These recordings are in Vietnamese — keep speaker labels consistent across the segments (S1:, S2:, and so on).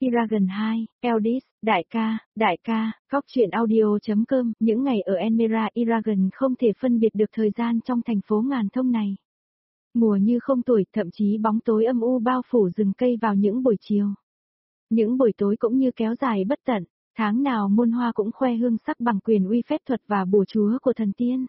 S1: Eragon 2, Eldis, đại ca, Cóc truyện audio.com, những ngày ở Enmera Eragon không thể phân biệt được thời gian trong thành phố ngàn thông này. Mùa như không tuổi, thậm chí bóng tối âm u bao phủ rừng cây vào những buổi chiều. Những buổi tối cũng như kéo dài bất tận, tháng nào muôn hoa cũng khoe hương sắc bằng quyền uy phép thuật và bùa chúa của thần tiên.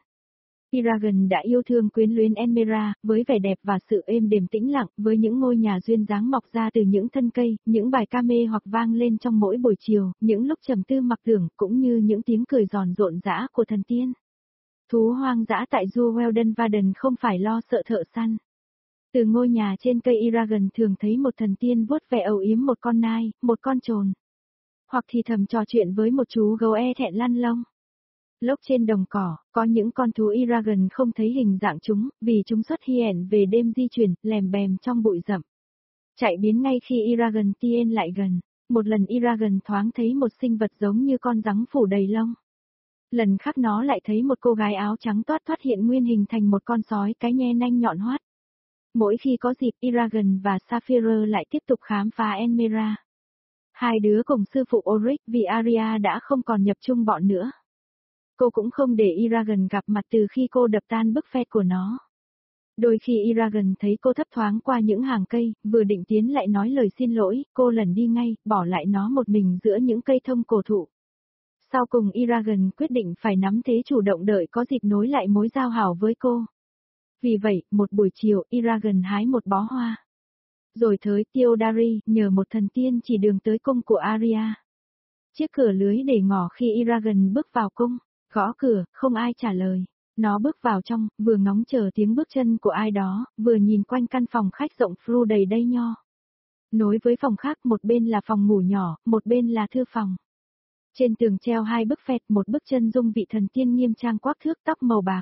S1: Eragon đã yêu thương quyến luyến Enmera, với vẻ đẹp và sự êm đềm tĩnh lặng, với những ngôi nhà duyên dáng mọc ra từ những thân cây, những bài ca mê hoặc vang lên trong mỗi buổi chiều, những lúc trầm tư mặc tưởng, cũng như những tiếng cười giòn rộn rã của thần tiên. Thú hoang dã tại Du Weldon Varden không phải lo sợ thợ săn. Từ ngôi nhà trên cây Eragon thường thấy một thần tiên vuốt ve âu yếm một con nai, một con trồn. Hoặc thì thầm trò chuyện với một chú gấu e thẹn lăn lông. Lốc trên đồng cỏ, có những con thú Eragon không thấy hình dạng chúng, vì chúng xuất hiện về đêm di chuyển, lèm bèm trong bụi rậm. Chạy biến ngay khi Eragon tiến lại gần. Một lần Eragon thoáng thấy một sinh vật giống như con rắn phủ đầy lông. Lần khác nó lại thấy một cô gái áo trắng toát thoát hiện nguyên hình thành một con sói cái nhe nanh nhọn hoắt. Mỗi khi có dịp, Eragon và Sapphire lại tiếp tục khám phá Enmera. Hai đứa cùng sư phụ Ulrich vì Arya đã không còn nhập chung bọn nữa. Cô cũng không để Eragon gặp mặt từ khi cô đập tan bức phét của nó. Đôi khi Eragon thấy cô thấp thoáng qua những hàng cây, vừa định tiến lại nói lời xin lỗi, cô lẩn đi ngay, bỏ lại nó một mình giữa những cây thông cổ thụ. Sau cùng Eragon quyết định phải nắm thế chủ động đợi có dịp nối lại mối giao hảo với cô. Vì vậy, một buổi chiều, Eragon hái một bó hoa. Rồi tới Theodari, nhờ một thần tiên chỉ đường tới cung của Arya. Chiếc cửa lưới để ngỏ khi Eragon bước vào cung, gõ cửa, không ai trả lời. Nó bước vào trong, vừa ngóng chờ tiếng bước chân của ai đó, vừa nhìn quanh căn phòng khách rộng fru đầy đầy nho. Nối với phòng khác, một bên là phòng ngủ nhỏ, một bên là thư phòng. Trên tường treo hai bức phét, một bức chân dung vị thần tiên nghiêm trang quắc thước tóc màu bạc.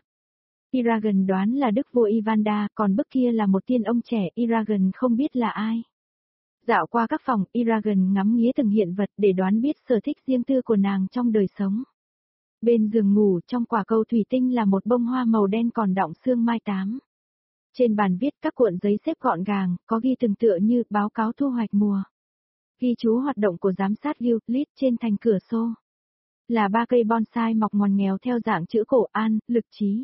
S1: Eragon đoán là đức vua Ivanda, còn bức kia là một tiên ông trẻ, Eragon không biết là ai. Dạo qua các phòng, Eragon ngắm nghía từng hiện vật để đoán biết sở thích riêng tư của nàng trong đời sống. Bên giường ngủ, trong quả cầu thủy tinh là một bông hoa màu đen còn đọng sương mai tám. Trên bàn viết các cuộn giấy xếp gọn gàng, có ghi từng tựa như báo cáo thu hoạch mùa. Ghi chú hoạt động của giám sát Euclid trên thành cửa sổ. Là 3 cây bonsai mọc ngoằn nghèo theo dạng chữ cổ an, lực trí.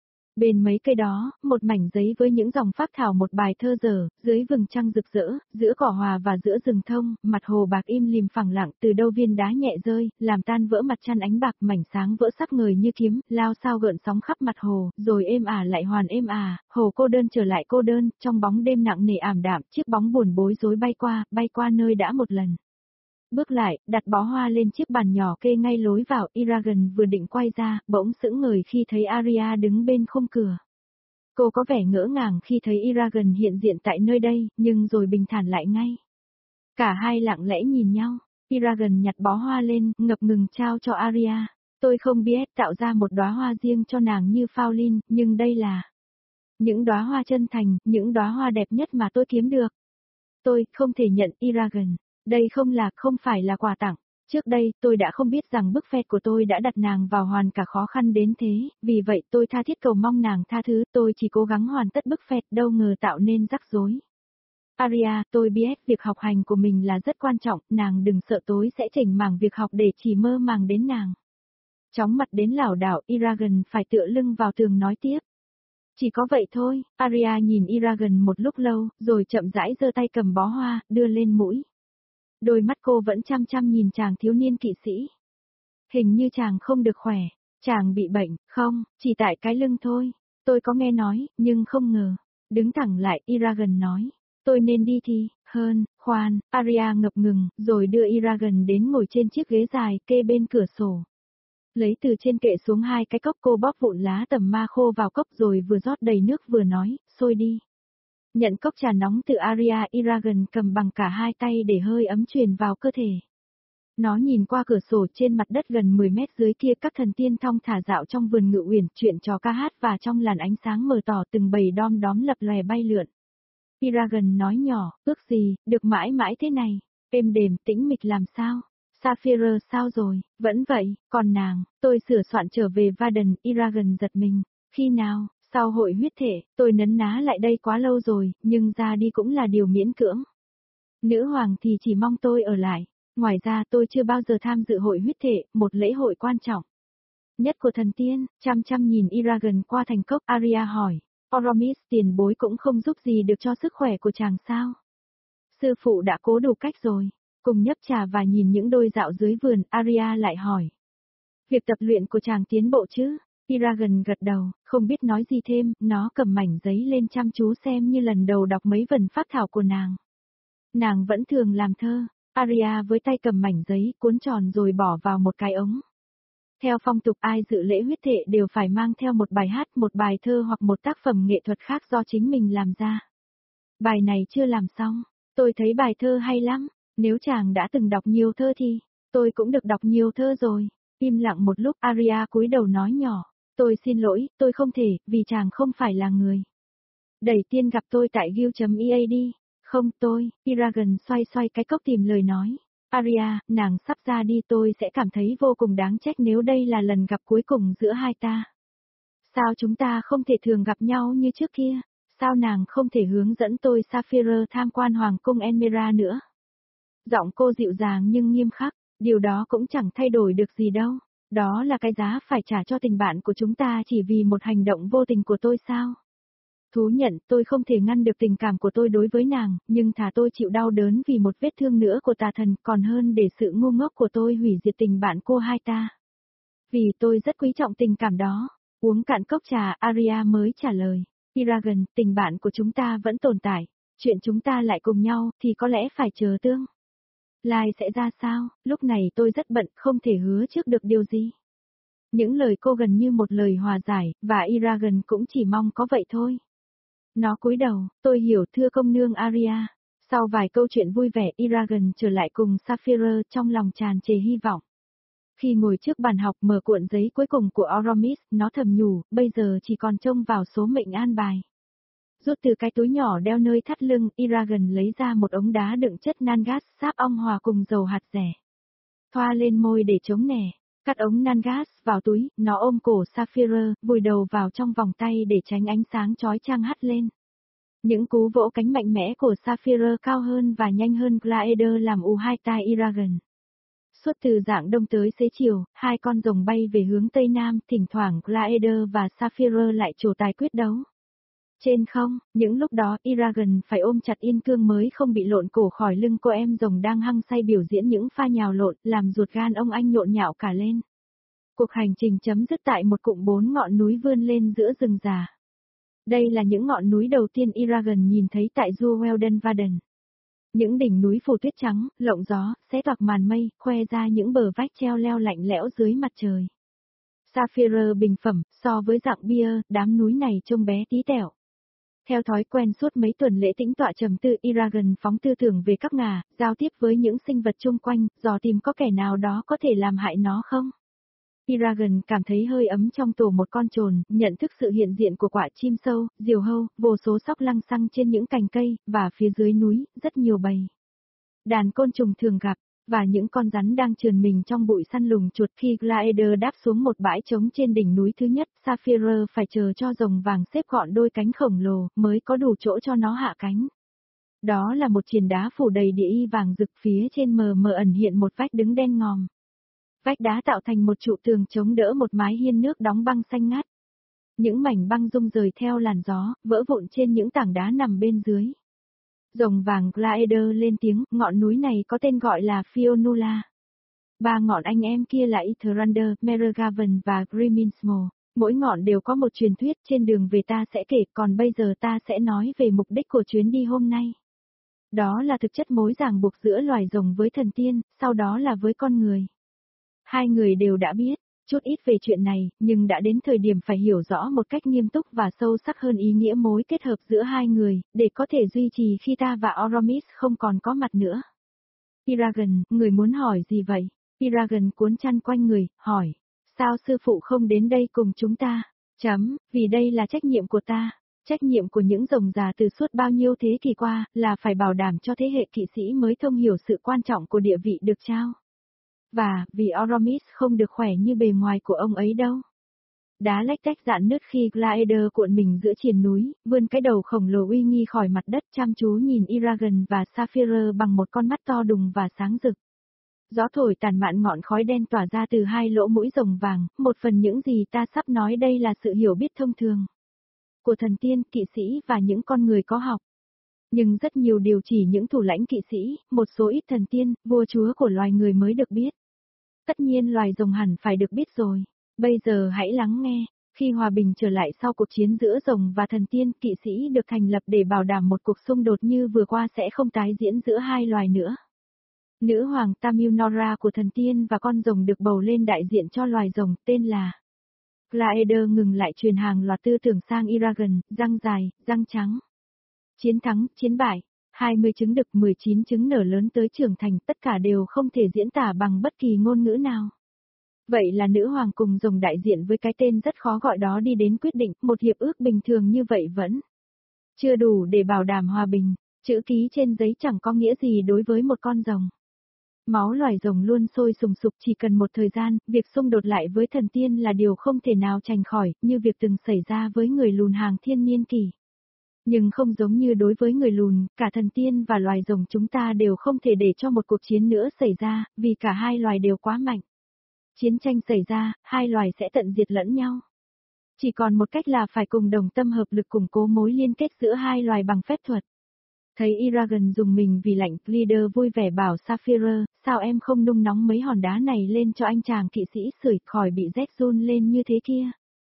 S1: Bên mấy cây đó, một mảnh giấy với những dòng phác thảo một bài thơ dở, dưới vầng trăng rực rỡ, giữa cỏ hòa và giữa rừng thông, mặt hồ bạc im lìm phẳng lặng, từ đâu viên đá nhẹ rơi, làm tan vỡ mặt chăn ánh bạc, mảnh sáng vỡ sắc ngời như kiếm, lao sao gợn sóng khắp mặt hồ, rồi êm ả lại hoàn êm ả, hồ cô đơn trở lại cô đơn, trong bóng đêm nặng nề ảm đạm, chiếc bóng buồn bối rối bay qua nơi đã một lần. Bước lại, đặt bó hoa lên chiếc bàn nhỏ kê ngay lối vào, Eragon vừa định quay ra, bỗng sững người khi thấy Arya đứng bên khung cửa. Cô có vẻ ngỡ ngàng khi thấy Eragon hiện diện tại nơi đây, nhưng rồi bình thản lại ngay. Cả hai lặng lẽ nhìn nhau, Eragon nhặt bó hoa lên, ngập ngừng trao cho Arya. Tôi không biết tạo ra một đóa hoa riêng cho nàng như Faulin, nhưng đây là những đóa hoa chân thành, những đóa hoa đẹp nhất mà tôi kiếm được. Tôi không thể nhận Eragon. Đây không phải là quà tặng. Trước đây, tôi đã không biết rằng bức phét của tôi đã đặt nàng vào hoàn cả khó khăn đến thế, vì vậy tôi tha thiết cầu mong nàng tha thứ, tôi chỉ cố gắng hoàn tất bức phét, đâu ngờ tạo nên rắc rối. Arya, tôi biết việc học hành của mình là rất quan trọng, nàng đừng sợ tôi sẽ chỉnh mảng việc học để chỉ mơ màng đến nàng. Chóng mặt đến lảo đảo, Eragon phải tựa lưng vào tường nói tiếp. Chỉ có vậy thôi, Arya nhìn Eragon một lúc lâu, rồi chậm rãi giơ tay cầm bó hoa, đưa lên mũi. Đôi mắt cô vẫn chăm chăm nhìn chàng thiếu niên kỵ sĩ. Hình như chàng không được khỏe, chàng bị bệnh, không, chỉ tại cái lưng thôi. Tôi có nghe nói, nhưng không ngờ. Đứng thẳng lại, Eragon nói. Tôi nên đi thì, khoan, Arya ngập ngừng, rồi đưa Eragon đến ngồi trên chiếc ghế dài kê bên cửa sổ. Lấy từ trên kệ xuống 2 cái cốc, cô bóp vụn lá tầm ma khô vào cốc rồi vừa rót đầy nước vừa nói, sôi đi. Nhận cốc trà nóng từ Arya, Eragon cầm bằng cả 2 tay để hơi ấm truyền vào cơ thể. Nó nhìn qua cửa sổ, trên mặt đất gần 10 mét dưới kia các thần tiên thong thả dạo trong vườn ngự uyển, chuyện trò ca hát và trong làn ánh sáng mờ tỏ từng bầy đom đóm lập lòe bay lượn. Eragon nói nhỏ, ước gì, được mãi mãi thế này, êm đềm, tĩnh mịch làm sao? Sapphire sao rồi, vẫn vậy, còn nàng, tôi sửa soạn trở về Varden, Eragon giật mình, khi nào? Sau hội huyết thể, tôi nấn ná lại đây quá lâu rồi, nhưng ra đi cũng là điều miễn cưỡng. Nữ hoàng thì chỉ mong tôi ở lại. Ngoài ra tôi chưa bao giờ tham dự hội huyết thể, một lễ hội quan trọng nhất của thần tiên. Chăm chăm nhìn Eragon qua thành cốc, Arya hỏi. Oromis tiền bối cũng không giúp gì được cho sức khỏe của chàng sao? Sư phụ đã cố đủ cách rồi. Cùng nhấp trà và nhìn những đôi dạo dưới vườn, Arya lại hỏi. Việc tập luyện của chàng tiến bộ chứ? Eragon gật đầu, không biết nói gì thêm, nó cầm mảnh giấy lên chăm chú xem như lần đầu đọc mấy vần phác thảo của nàng. Nàng vẫn thường làm thơ. Arya với tay cầm mảnh giấy, cuốn tròn rồi bỏ vào một cái ống. Theo phong tục ai dự lễ huyết thệ đều phải mang theo một bài hát, một bài thơ hoặc một tác phẩm nghệ thuật khác do chính mình làm ra. Bài này chưa làm xong, tôi thấy bài thơ hay lắm, nếu chàng đã từng đọc nhiều thơ thì, tôi cũng được đọc nhiều thơ rồi. Im lặng một lúc, Arya cúi đầu nói nhỏ, tôi xin lỗi, tôi không thể, vì chàng không phải là người. Đẩy tiên gặp tôi tại guild.ea đi. Không tôi, Eragon xoay xoay cái cốc tìm lời nói. Arya, nàng sắp ra đi, tôi sẽ cảm thấy vô cùng đáng trách nếu đây là lần gặp cuối cùng giữa hai ta. Sao chúng ta không thể thường gặp nhau như trước kia? Sao nàng không thể hướng dẫn tôi Sapphire tham quan Hoàng cung Enmera nữa? Giọng cô dịu dàng nhưng nghiêm khắc, điều đó cũng chẳng thay đổi được gì đâu. Đó là cái giá phải trả cho tình bạn của chúng ta chỉ vì một hành động vô tình của tôi sao? Thú nhận tôi không thể ngăn được tình cảm của tôi đối với nàng, nhưng thà tôi chịu đau đớn vì một vết thương nữa của tà thần còn hơn để sự ngu ngốc của tôi hủy diệt tình bạn cô hai ta. Vì tôi rất quý trọng tình cảm đó. Uống cạn cốc trà, Arya mới trả lời. Eragon, tình bạn của chúng ta vẫn tồn tại. Chuyện chúng ta lại cùng nhau thì có lẽ phải chờ tương lai sẽ ra sao, lúc này tôi rất bận không thể hứa trước được điều gì. Những lời cô gần như một lời hòa giải, và Eragon cũng chỉ mong có vậy thôi. Nó cúi đầu, tôi hiểu thưa công nương Arya. Sau vài câu chuyện vui vẻ, Eragon trở lại cùng Sapphire trong lòng tràn trề hy vọng. Khi ngồi trước bàn học mở cuộn giấy cuối cùng của Oromis, nó thầm nhủ, bây giờ chỉ còn trông vào số mệnh an bài. Rút từ cái túi nhỏ đeo nơi thắt lưng, Eragon lấy ra một ống đá đựng chất Nangas sáp ong hòa cùng dầu hạt rẻ. Thoa lên môi để chống nẻ. Cắt ống Nangas vào túi, nó ôm cổ Sapphire, vùi đầu vào trong vòng tay để tránh ánh sáng chói chang hắt lên. Những cú vỗ cánh mạnh mẽ của Sapphire cao hơn và nhanh hơn Glaeder làm u hai tai Eragon. Suốt từ rạng đông tới xế chiều, hai con rồng bay về hướng tây nam, thỉnh thoảng Glaeder và Sapphire lại trổ tài quyết đấu. Trên không, những lúc đó Eragon phải ôm chặt Yên Cương mới không bị lộn cổ khỏi lưng cô em rồng đang hăng say biểu diễn những pha nhào lộn, làm ruột gan ông anh nhộn nhạo cả lên. Cuộc hành trình chấm dứt tại một cụm 4 ngọn núi vươn lên giữa rừng già. Đây là những ngọn núi đầu tiên Eragon nhìn thấy tại Juwelden. Những đỉnh núi phủ tuyết trắng, lộng gió, xé toạc màn mây, khoe ra những bờ vách treo leo lạnh lẽo dưới mặt trời. Sapphire bình phẩm, so với dạng bia, đám núi này trông bé tí tẹo. Theo thói quen suốt mấy tuần lễ tĩnh tọa trầm tư, Eragon phóng tư tưởng về các ngà, giao tiếp với những sinh vật chung quanh, dò tìm có kẻ nào đó có thể làm hại nó không. Eragon cảm thấy hơi ấm trong tổ một con trồn, nhận thức sự hiện diện của quả chim sâu, diều hâu, vô số sóc lăng xăng trên những cành cây, và phía dưới núi, rất nhiều bầy đàn côn trùng thường gặp, và những con rắn đang trườn mình trong bụi săn lùng chuột. Khi Glaeder đáp xuống một bãi trống trên đỉnh núi thứ nhất, Sapphire phải chờ cho rồng vàng xếp gọn đôi cánh khổng lồ, mới có đủ chỗ cho nó hạ cánh. Đó là một triền đá phủ đầy địa y vàng rực, phía trên mờ mờ ẩn hiện một vách đứng đen ngòm. Vách đá tạo thành một trụ tường chống đỡ một mái hiên nước đóng băng xanh ngắt. Những mảnh băng rung rời theo làn gió, vỡ vụn trên những tảng đá nằm bên dưới. Rồng vàng Glaeder lên tiếng, ngọn núi này có tên gọi là Fionnuala. Ba ngọn anh em kia là Itherander, Meragaven và Grimminsmo. Mỗi ngọn đều có một truyền thuyết, trên đường về ta sẽ kể, còn bây giờ ta sẽ nói về mục đích của chuyến đi hôm nay. Đó là thực chất mối ràng buộc giữa loài rồng với thần tiên, sau đó là với con người. Hai người đều đã biết chút ít về chuyện này, nhưng đã đến thời điểm phải hiểu rõ một cách nghiêm túc và sâu sắc hơn ý nghĩa mối kết hợp giữa hai người, để có thể duy trì khi ta và Oromis không còn có mặt nữa. Eragon, người muốn hỏi gì vậy? Eragon cuốn chăn quanh người, hỏi. Sao sư phụ không đến đây cùng chúng ta? Vì đây là trách nhiệm của ta. Trách nhiệm của những rồng già từ suốt bao nhiêu thế kỷ qua, là phải bảo đảm cho thế hệ kỵ sĩ mới thông hiểu sự quan trọng của địa vị được trao. Và, vì Oromis không được khỏe như bề ngoài của ông ấy đâu. Đá lách tách rạn nứt khi Glider cuộn mình giữa triền núi, vươn cái đầu khổng lồ uy nghi khỏi mặt đất chăm chú nhìn Eragon và Sapphire bằng một con mắt to đùng và sáng rực. Gió thổi tàn mạn ngọn khói đen tỏa ra từ hai lỗ mũi rồng vàng, một phần những gì ta sắp nói đây là sự hiểu biết thông thường của thần tiên, kỵ sĩ và những con người có học. Nhưng rất nhiều điều chỉ những thủ lãnh kỵ sĩ, một số ít thần tiên, vua chúa của loài người mới được biết. Tất nhiên loài rồng hẳn phải được biết rồi. Bây giờ hãy lắng nghe. Khi hòa bình trở lại sau cuộc chiến giữa rồng và thần tiên, kỵ sĩ được thành lập để bảo đảm một cuộc xung đột như vừa qua sẽ không tái diễn giữa hai loài nữa. Nữ hoàng Tamil Nora của thần tiên và con rồng được bầu lên đại diện cho loài rồng, tên là Glider ngừng lại truyền hàng loạt tư tưởng sang Eragon, răng dài, răng trắng. Chiến thắng, chiến bại, 20 trứng đực 19 trứng nở lớn tới trưởng thành, tất cả đều không thể diễn tả bằng bất kỳ ngôn ngữ nào. Vậy là nữ hoàng cùng rồng đại diện với cái tên rất khó gọi đó đi đến quyết định, một hiệp ước bình thường như vậy vẫn chưa đủ để bảo đảm hòa bình, chữ ký trên giấy chẳng có nghĩa gì đối với một con rồng. Máu loài rồng luôn sôi sùng sục, chỉ cần một thời gian, việc xung đột lại với thần tiên là điều không thể nào tránh khỏi, như việc từng xảy ra với người lùn hàng thiên niên kỷ. Nhưng không giống như đối với người lùn, cả thần tiên và loài rồng chúng ta đều không thể để cho một cuộc chiến nữa xảy ra, vì cả hai loài đều quá mạnh. Chiến tranh xảy ra, hai loài sẽ tận diệt lẫn nhau. Chỉ còn một cách là phải cùng đồng tâm hợp lực củng cố mối liên kết giữa hai loài bằng phép thuật. Thấy Eragon dùng mình vì lạnh, Glider vui vẻ bảo Sapphire, sao em không nung nóng mấy hòn đá này lên cho anh chàng kỵ sĩ sưởi khỏi bị rét run lên như thế kia.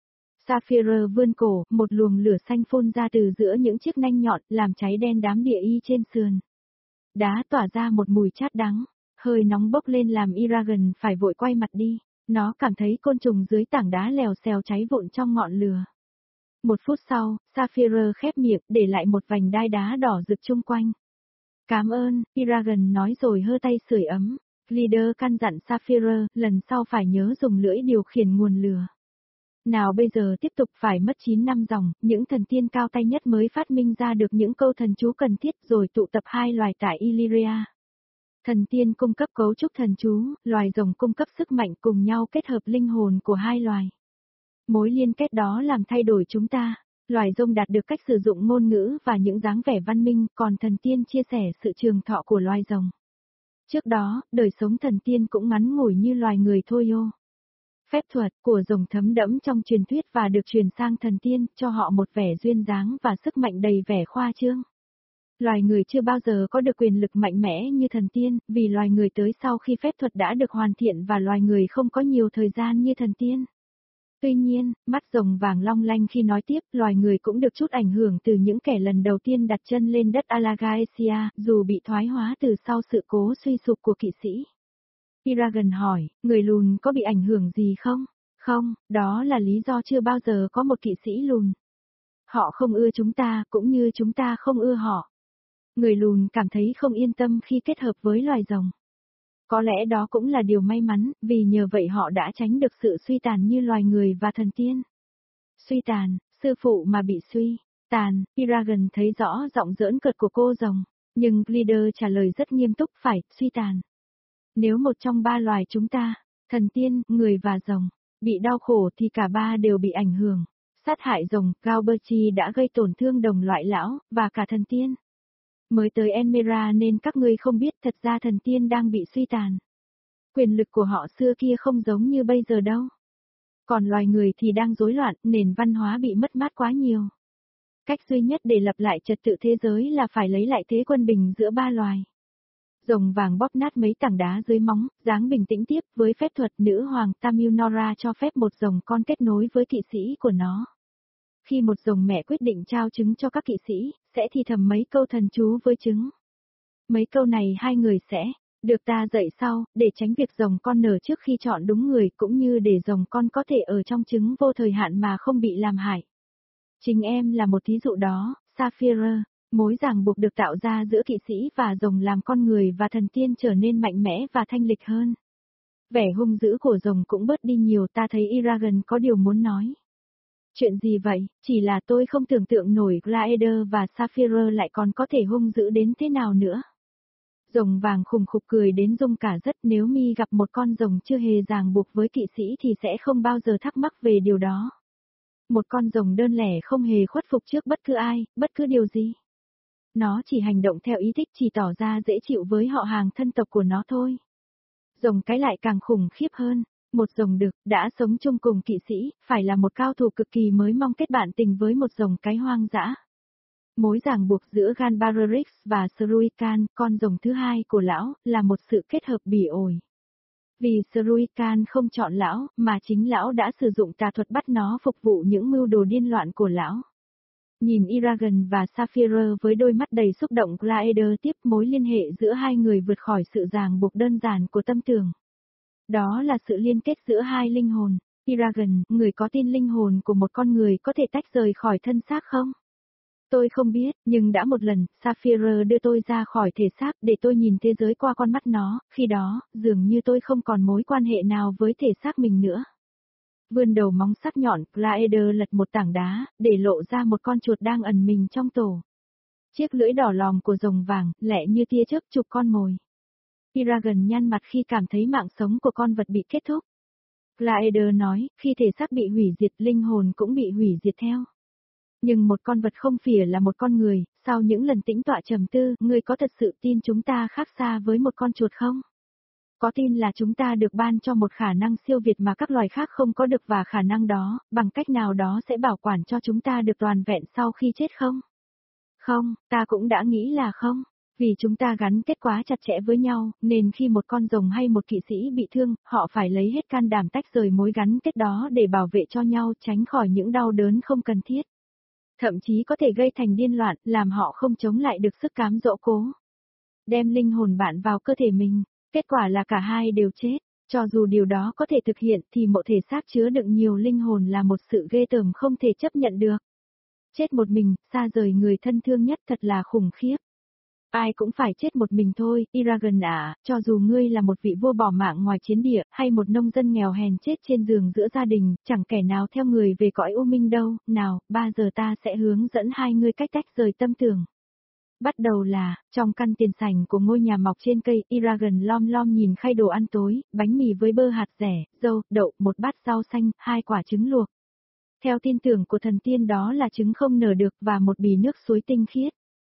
S1: Sapphire vươn cổ, một luồng lửa xanh phun ra từ giữa những chiếc nanh nhọn, làm cháy đen đám địa y trên sườn. Đá tỏa ra một mùi chát đắng, hơi nóng bốc lên làm Eragon phải vội quay mặt đi. Nó cảm thấy côn trùng dưới tảng đá lèo xèo cháy vụn trong ngọn lửa. Một phút sau, Sapphire khép miệng, để lại một vành đai đá đỏ rực chung quanh. Cảm ơn, Eragon nói rồi hơ tay sưởi ấm. Glider căn dặn Sapphire, lần sau phải nhớ dùng lưỡi điều khiển nguồn lửa. Nào bây giờ tiếp tục phải mất 9 năm dòng, những thần tiên cao tay nhất mới phát minh ra được những câu thần chú cần thiết rồi tụ tập hai loài tại Illyria. Thần tiên cung cấp cấu trúc thần chú, loài rồng cung cấp sức mạnh cùng nhau kết hợp linh hồn của hai loài. Mối liên kết đó làm thay đổi chúng ta. Loài rồng đạt được cách sử dụng ngôn ngữ và những dáng vẻ văn minh, còn thần tiên chia sẻ sự trường thọ của loài rồng. Trước đó, đời sống thần tiên cũng ngắn ngủi như loài người thôi ô. Phép thuật của rồng thấm đẫm trong truyền thuyết và được truyền sang thần tiên, cho họ một vẻ duyên dáng và sức mạnh đầy vẻ khoa trương. Loài người chưa bao giờ có được quyền lực mạnh mẽ như thần tiên, vì loài người tới sau khi phép thuật đã được hoàn thiện và loài người không có nhiều thời gian như thần tiên. Tuy nhiên, mắt rồng vàng long lanh khi nói tiếp, loài người cũng được chút ảnh hưởng từ những kẻ lần đầu tiên đặt chân lên đất Alagaesia, dù bị thoái hóa từ sau sự cố suy sụp của kỵ sĩ. Eragon hỏi, người lùn có bị ảnh hưởng gì không? Không, đó là lý do chưa bao giờ có một kỵ sĩ lùn. Họ không ưa chúng ta, cũng như chúng ta không ưa họ. Người lùn cảm thấy không yên tâm khi kết hợp với loài rồng. Có lẽ đó cũng là điều may mắn, vì nhờ vậy họ đã tránh được sự suy tàn như loài người và thần tiên. Suy tàn, sư phụ mà bị suy tàn, Eragon thấy rõ giọng giỡn cợt của cô rồng, nhưng Glider trả lời rất nghiêm túc, phải, suy tàn. Nếu một trong ba loài chúng ta, thần tiên, người và rồng, bị đau khổ thì cả ba đều bị ảnh hưởng. Sát hại rồng, Galberti đã gây tổn thương đồng loại lão, và cả thần tiên. Mới tới Enmera nên các ngươi không biết thật ra thần tiên đang bị suy tàn. Quyền lực của họ xưa kia không giống như bây giờ đâu. Còn loài người thì đang rối loạn, nền văn hóa bị mất mát quá nhiều. Cách duy nhất để lập lại trật tự thế giới là phải lấy lại thế quân bình giữa ba loài. Rồng vàng bóp nát mấy tảng đá dưới móng, dáng bình tĩnh tiếp với phép thuật nữ hoàng Tamil Nora cho phép một rồng con kết nối với kỵ sĩ của nó. Khi một rồng mẹ quyết định trao trứng cho các kỵ sĩ, sẽ thì thầm mấy câu thần chú với trứng. Mấy câu này hai người sẽ được ta dạy sau, để tránh việc rồng con nở trước khi chọn đúng người, cũng như để rồng con có thể ở trong trứng vô thời hạn mà không bị làm hại. Chính em là một thí dụ đó, Sapphire. Mối ràng buộc được tạo ra giữa kỵ sĩ và rồng làm con người và thần tiên trở nên mạnh mẽ và thanh lịch hơn. Vẻ hung dữ của rồng cũng bớt đi nhiều, ta thấy Eragon có điều muốn nói. Chuyện gì vậy, chỉ là tôi không tưởng tượng nổi Glider và Sapphire lại còn có thể hung dữ đến thế nào nữa. Rồng vàng khùng khục cười đến rung cả rất, nếu mi gặp một con rồng chưa hề ràng buộc với kỵ sĩ thì sẽ không bao giờ thắc mắc về điều đó. Một con rồng đơn lẻ không hề khuất phục trước bất cứ ai, bất cứ điều gì. Nó chỉ hành động theo ý thích, chỉ tỏ ra dễ chịu với họ hàng thân tộc của nó thôi. Rồng cái lại càng khủng khiếp hơn. Một rồng đực, đã sống chung cùng kỵ sĩ, phải là một cao thủ cực kỳ mới mong kết bạn tình với một rồng cái hoang dã. Mối ràng buộc giữa Ganbararix và Sruikan, con rồng thứ hai của lão, là một sự kết hợp bỉ ổi. Vì Sruikan không chọn lão, mà chính lão đã sử dụng tà thuật bắt nó phục vụ những mưu đồ điên loạn của lão. Nhìn Eragon và Sapphire với đôi mắt đầy xúc động, Glaeder tiếp mối liên hệ giữa hai người vượt khỏi sự ràng buộc đơn giản của tâm tưởng. Đó là sự liên kết giữa hai linh hồn. Eragon, người có tin linh hồn của một con người có thể tách rời khỏi thân xác không? Tôi không biết, nhưng đã một lần, Sapphire đưa tôi ra khỏi thể xác để tôi nhìn thế giới qua con mắt nó, khi đó, dường như tôi không còn mối quan hệ nào với thể xác mình nữa. Vươn đầu móng sắc nhọn, Glaeder lật một tảng đá, để lộ ra một con chuột đang ẩn mình trong tổ. Chiếc lưỡi đỏ lòm của rồng vàng, lẹ như tia chớp chụp con mồi. Eragon nhăn mặt khi cảm thấy mạng sống của con vật bị kết thúc. Glaeder nói, khi thể xác bị hủy diệt, linh hồn cũng bị hủy diệt theo. Nhưng một con vật không phìa là một con người, sau những lần tĩnh tọa trầm tư, ngươi có thật sự tin chúng ta khác xa với một con chuột không? Có tin là chúng ta được ban cho một khả năng siêu việt mà các loài khác không có được, và khả năng đó, bằng cách nào đó sẽ bảo quản cho chúng ta được toàn vẹn sau khi chết không? Không, ta cũng đã nghĩ là không. Vì chúng ta gắn kết quá chặt chẽ với nhau, nên khi một con rồng hay một kỵ sĩ bị thương, họ phải lấy hết can đảm tách rời mối gắn kết đó để bảo vệ cho nhau, tránh khỏi những đau đớn không cần thiết. Thậm chí có thể gây thành điên loạn, làm họ không chống lại được sức cám dỗ cố. Đem linh hồn bạn vào cơ thể mình, kết quả là cả hai đều chết. Cho dù điều đó có thể thực hiện thì một thể xác chứa đựng nhiều linh hồn là một sự ghê tởm không thể chấp nhận được. Chết một mình, xa rời người thân thương nhất thật là khủng khiếp. Ai cũng phải chết một mình thôi, Eragon à, cho dù ngươi là một vị vua bỏ mạng ngoài chiến địa, hay một nông dân nghèo hèn chết trên giường giữa gia đình, chẳng kẻ nào theo người về cõi u minh đâu. Nào, 3 giờ ta sẽ hướng dẫn hai ngươi cách tách rời tâm tưởng. Bắt đầu là, trong căn tiền sảnh của ngôi nhà mọc trên cây, Eragon lom lom nhìn khay đồ ăn tối, bánh mì với bơ hạt dẻ, dâu, đậu, một bát rau xanh, 2 quả trứng luộc. Theo tin tưởng của thần tiên đó là trứng không nở được, và một bì nước suối tinh khiết.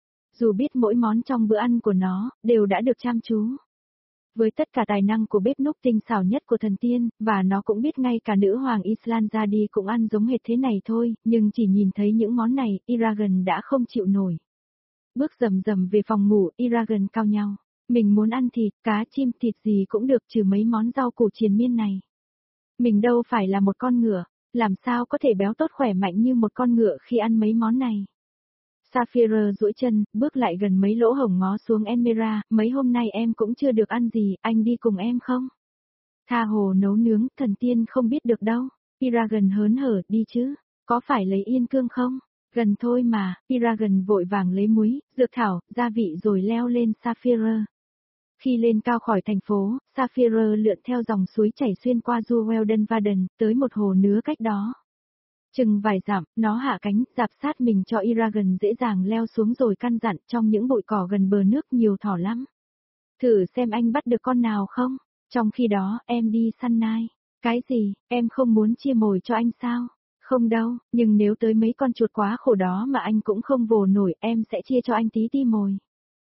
S1: Dù biết mỗi món trong bữa ăn của nó, đều đã được chăm chú. Với tất cả tài năng của bếp núc tinh xảo nhất của thần tiên, và nó cũng biết ngay cả nữ hoàng Islandzadi cũng ăn giống hệt thế này thôi, nhưng chỉ nhìn thấy những món này, Eragon đã không chịu nổi. Bước rầm rầm về phòng ngủ, Eragon cau nhau. Mình muốn ăn thịt, cá, chim, thịt gì cũng được trừ mấy món rau củ triền miên này. Mình đâu phải là một con ngựa, làm sao có thể béo tốt khỏe mạnh như một con ngựa khi ăn mấy món này. Sapphire duỗi chân, bước lại gần mấy lỗ hổng ngó xuống Enmera, mấy hôm nay em cũng chưa được ăn gì, anh đi cùng em không? Tha hồ nấu nướng, thần tiên không biết được đâu. Eragon hớn hở, đi chứ, có phải lấy yên cương không? Gần thôi mà, Eragon vội vàng lấy muối, dược thảo, gia vị rồi leo lên Sapphire. Khi lên cao khỏi thành phố, Sapphire lượn theo dòng suối chảy xuyên qua Juweldenvaden, tới một hồ nứa cách đó. Chừng vài dặm, nó hạ cánh, rạp sát mình cho Eragon dễ dàng leo xuống rồi căn dặn, trong những bụi cỏ gần bờ nước nhiều thỏ lắm. Thử xem anh bắt được con nào không? Trong khi đó, em đi săn nai. Cái gì, em không muốn chia mồi cho anh sao? Không đâu, nhưng nếu tới mấy con chuột quá khổ đó mà anh cũng không vồ nổi, em sẽ chia cho anh tí ti mồi.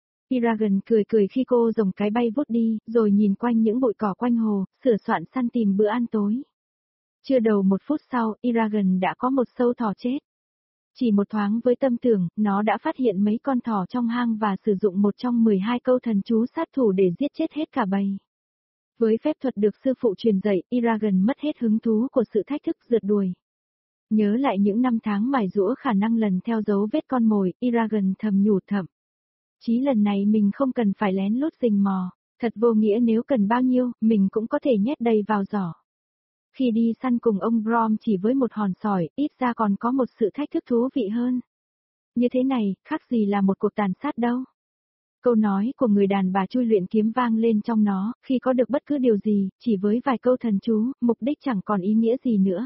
S1: Eragon cười cười khi cô rồng cái bay vút đi, rồi nhìn quanh những bụi cỏ quanh hồ, sửa soạn săn tìm bữa ăn tối. Chưa đầu 1 phút sau, Eragon đã có một sâu thỏ chết. Chỉ một thoáng với tâm tưởng, nó đã phát hiện mấy con thỏ trong hang và sử dụng một trong 12 câu thần chú sát thủ để giết chết hết cả bầy. Với phép thuật được sư phụ truyền dạy, Eragon mất hết hứng thú của sự thách thức rượt đuổi. Nhớ lại những năm tháng mài giũa khả năng lần theo dấu vết con mồi, Eragon thầm nhủ thầm. Chí lần này mình không cần phải lén lút rình mò, thật vô nghĩa, nếu cần bao nhiêu, mình cũng có thể nhét đầy vào giỏ. Khi đi săn cùng ông Brom chỉ với một hòn sỏi, ít ra còn có một sự thách thức thú vị hơn. Như thế này, khác gì là một cuộc tàn sát đâu. Câu nói của người đàn bà chui luyện kiếm vang lên trong nó, khi có được bất cứ điều gì, chỉ với vài câu thần chú, mục đích chẳng còn ý nghĩa gì nữa.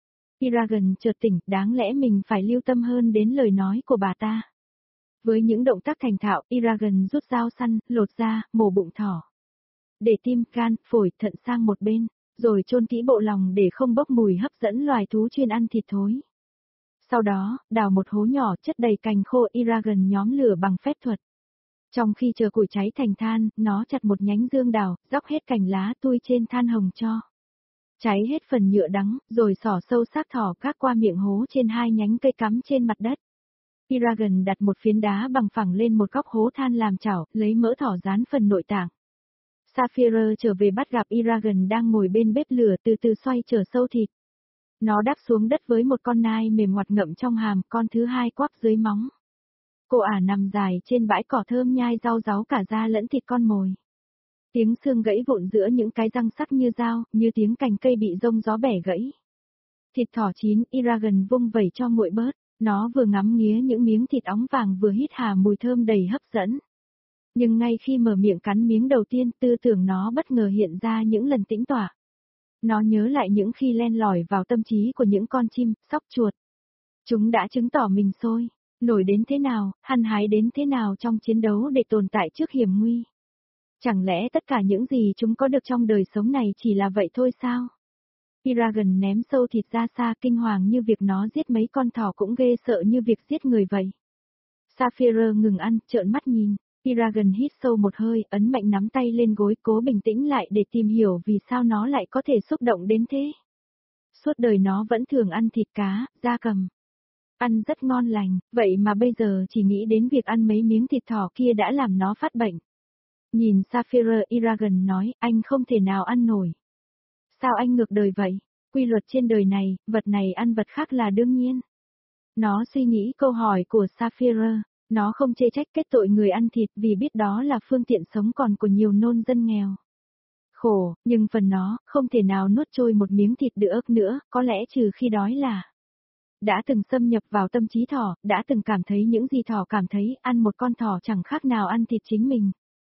S1: Eragon chợt tỉnh, đáng lẽ mình phải lưu tâm hơn đến lời nói của bà ta. Với những động tác thành thạo, Eragon rút dao săn, lột da, mổ bụng thỏ. Để tim, gan, phổi, thận sang một bên, rồi chôn kỹ bộ lòng để không bốc mùi hấp dẫn loài thú chuyên ăn thịt thối. Sau đó, đào một hố nhỏ chất đầy cành khô Eragon nhóm lửa bằng phép thuật. Trong khi chờ củi cháy thành than, nó chặt một nhánh dương đào, róc hết cành lá tui trên than hồng cho. Cháy hết phần nhựa đắng, rồi xỏ sâu xác thỏ các qua miệng hố trên hai nhánh cây cắm trên mặt đất. Eragon đặt một phiến đá bằng phẳng lên một góc hố than làm chảo, lấy mỡ thỏ dán phần nội tạng. Sapphire trở về bắt gặp Eragon đang ngồi bên bếp lửa từ từ xoay chở sâu thịt. Nó đáp xuống đất với một con nai mềm ngoặt ngậm trong hàm, con thứ hai quắp dưới móng. Cô ả nằm dài trên bãi cỏ thơm nhai rau ráu cả da lẫn thịt con mồi. Tiếng xương gãy vụn giữa những cái răng sắc như dao, như tiếng cành cây bị rông gió bẻ gãy. Thịt thỏ chín, Eragon vung vẩy cho nguội bớt. Nó vừa ngắm nghía những miếng thịt óng vàng vừa hít hà mùi thơm đầy hấp dẫn. Nhưng ngay khi mở miệng cắn miếng đầu tiên, tư tưởng nó bất ngờ hiện ra những lần tĩnh tọa. Nó nhớ lại những khi len lỏi vào tâm trí của những con chim, sóc chuột. Chúng đã chứng tỏ mình sôi, nổi đến thế nào, hăng hái đến thế nào trong chiến đấu để tồn tại trước hiểm nguy. Chẳng lẽ tất cả những gì chúng có được trong đời sống này chỉ là vậy thôi sao? Eragon ném sâu thịt ra xa, kinh hoàng như việc nó giết mấy con thỏ cũng ghê sợ như việc giết người vậy. Sapphire ngừng ăn, trợn mắt nhìn. Eragon hít sâu một hơi, ấn mạnh nắm tay lên gối, cố bình tĩnh lại để tìm hiểu vì sao nó lại có thể xúc động đến thế. Suốt đời nó vẫn thường ăn thịt cá, gia cầm. Ăn rất ngon lành, vậy mà bây giờ chỉ nghĩ đến việc ăn mấy miếng thịt thỏ kia đã làm nó phát bệnh. Nhìn Sapphire, Eragon nói, anh không thể nào ăn nổi. Sao anh ngược đời vậy? Quy luật trên đời này, vật này ăn vật khác là đương nhiên. Nó suy nghĩ câu hỏi của Sapphire, nó không chê trách kết tội người ăn thịt vì biết đó là phương tiện sống còn của nhiều nông dân nghèo. Khổ, nhưng phần nó, không thể nào nuốt trôi một miếng thịt được nữa, có lẽ trừ khi đói là. Đã từng xâm nhập vào tâm trí thỏ, đã từng cảm thấy những gì thỏ cảm thấy, ăn một con thỏ chẳng khác nào ăn thịt chính mình.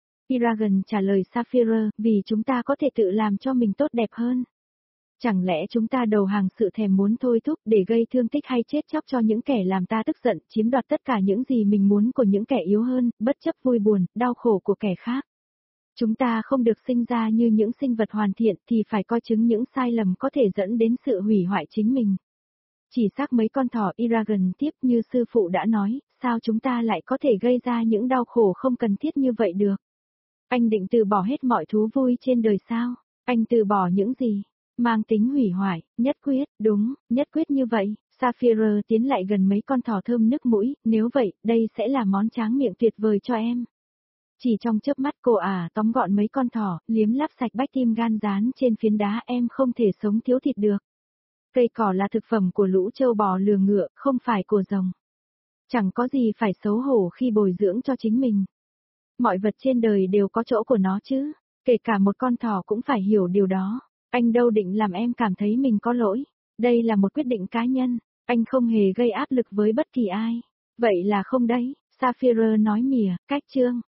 S1: Eragon trả lời Sapphire, vì chúng ta có thể tự làm cho mình tốt đẹp hơn. Chẳng lẽ chúng ta đầu hàng sự thèm muốn thôi thúc để gây thương tích hay chết chóc cho những kẻ làm ta tức giận, chiếm đoạt tất cả những gì mình muốn của những kẻ yếu hơn, bất chấp vui buồn, đau khổ của kẻ khác. Chúng ta không được sinh ra như những sinh vật hoàn thiện thì phải coi chứng những sai lầm có thể dẫn đến sự hủy hoại chính mình. Chỉ xác mấy con thỏ, Eragon tiếp, như sư phụ đã nói, sao chúng ta lại có thể gây ra những đau khổ không cần thiết như vậy được? Anh định từ bỏ hết mọi thú vui trên đời sao? Anh từ bỏ những gì? Mang tính hủy hoại, nhất quyết, đúng, nhất quyết như vậy. Sapphire tiến lại gần mấy con thỏ thơm nức mũi, nếu vậy, đây sẽ là món tráng miệng tuyệt vời cho em. Chỉ trong chớp mắt cô tóm gọn mấy con thỏ, liếm láp sạch bách tim gan rán trên phiến đá, em không thể sống thiếu thịt được. Cây cỏ là thực phẩm của lũ trâu bò lừa ngựa, không phải của rồng. Chẳng có gì phải xấu hổ khi bồi dưỡng cho chính mình. Mọi vật trên đời đều có chỗ của nó chứ, kể cả một con thỏ cũng phải hiểu điều đó. Anh đâu định làm em cảm thấy mình có lỗi. Đây là một quyết định cá nhân, anh không hề gây áp lực với bất kỳ ai. Vậy là không đấy, Sapphire nói mỉa, cách chương.